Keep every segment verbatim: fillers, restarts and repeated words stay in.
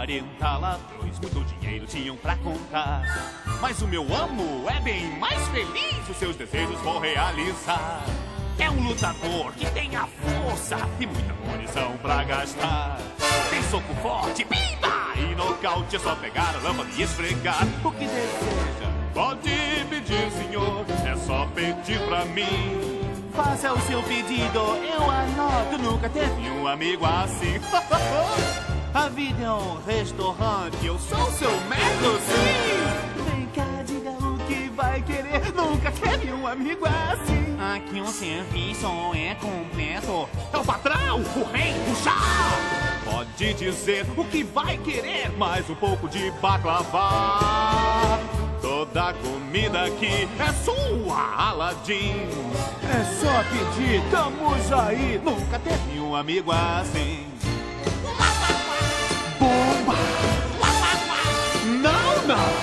Quarenta ladrões, muito dinheiro tinham pra contar. Mas o meu amo é bem mais feliz, os seus desejos vou realizar. É um lutador que tem a força e muita munição pra gastar. Tem soco forte, pimba! E nocaute é só pegar a lâmpada e esfregar. O que deseja? Pode pedir, senhor, é só pedir pra mim. Faça o seu pedido, eu anoto. Nunca teve um amigo assim. A vida é um restaurante, eu sou seu metro, sim. Vem cá, diga o que vai querer. Nunca teve um amigo assim. Aqui um serviço é completo. É o patrão, o rei, o chá. Pode dizer o que vai querer. Mais um pouco de baklava. Toda a comida aqui é sua, Aladim. É só pedir, estamos aí. Nunca teve um amigo assim. Bomba! Não, não!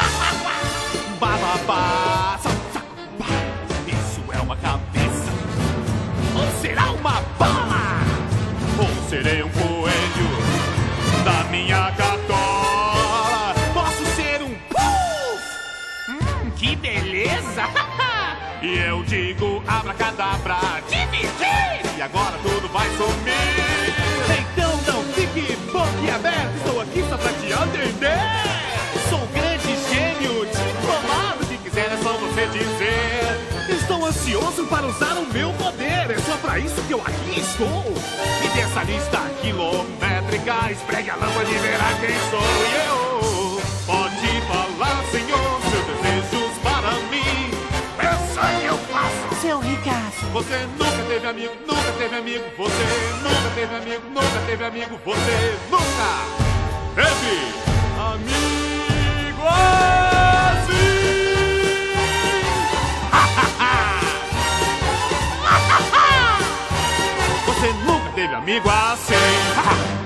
Bababá! Isso é uma cabeça. Ou será uma bala? Ou serei um coelho da minha cartola? Posso ser um puff? Hum, que beleza! E eu digo abracadabra, dividir! E agora tudo vai sumir. Então não fique boquiaberto, estou aqui só pra te atender. Sou um grande gênio, diplomado, se quiser é só você dizer. Estou ansioso para usar o meu poder, é só pra isso que eu aqui estou. E dessa lista quilométrica, espregue a lâmpada e verá quem sou eu. Pode falar, senhor, seus desejos para mim. Pensa que eu faço. Seu Ricaço. Você nunca teve amigo, nunca teve amigo. Você nunca teve amigo, nunca teve amigo. Você nunca teve amigo assim. Você nunca teve amigo assim.